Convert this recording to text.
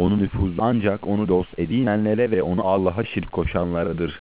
Onun nüfuzu ancak onu dost edinenlere ve onu Allah'a şirk koşanlaradır.